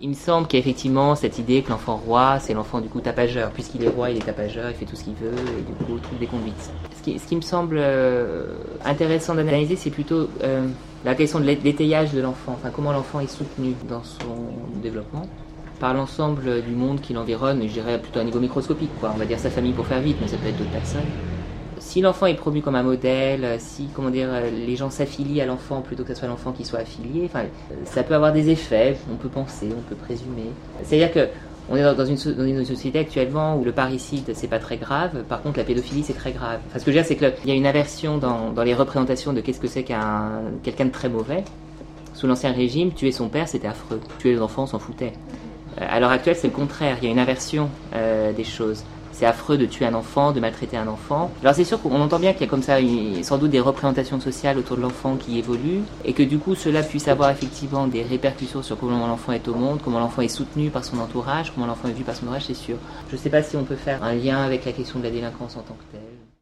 Il me semble qu'il y a effectivement cette idée que l'enfant roi, c'est l'enfant du coup tapageur. Puisqu'il est roi, il est tapageur, il fait tout ce qu'il veut et du coup, il trouve des conduites. Ce qui me semble intéressant d'analyser, c'est plutôt la question de l'étayage de l'enfant. Enfin, comment l'enfant est soutenu dans son développement par l'ensemble du monde qui l'environne, je dirais plutôt à un niveau microscopique, quoi. On va dire sa famille pour faire vite, mais ça peut être d'autres personnes. Si l'enfant est promu comme un modèle, si les gens s'affilient à l'enfant plutôt que ce soit l'enfant qui soit affilié, enfin, ça peut avoir des effets, on peut penser, on peut présumer. C'est-à-dire que on est dans une société actuellement où le parricide c'est pas très grave, par contre la pédophilie c'est très grave. Enfin, ce que je veux dire c'est qu'il y a une aversion dans les représentations de qu'est-ce que c'est quelqu'un de très mauvais. Sous l'Ancien Régime, tuer son père c'était affreux, tuer les enfants on s'en foutait. À l'heure actuelle c'est le contraire, il y a une aversion des choses. C'est affreux de tuer un enfant, de maltraiter un enfant. Alors c'est sûr qu'on entend bien qu'il y a comme ça sans doute des représentations sociales autour de l'enfant qui évoluent et que du coup cela puisse avoir effectivement des répercussions sur comment l'enfant est au monde, comment l'enfant est soutenu par son entourage, comment l'enfant est vu par son entourage, c'est sûr. Je ne sais pas si on peut faire un lien avec la question de la délinquance en tant que telle.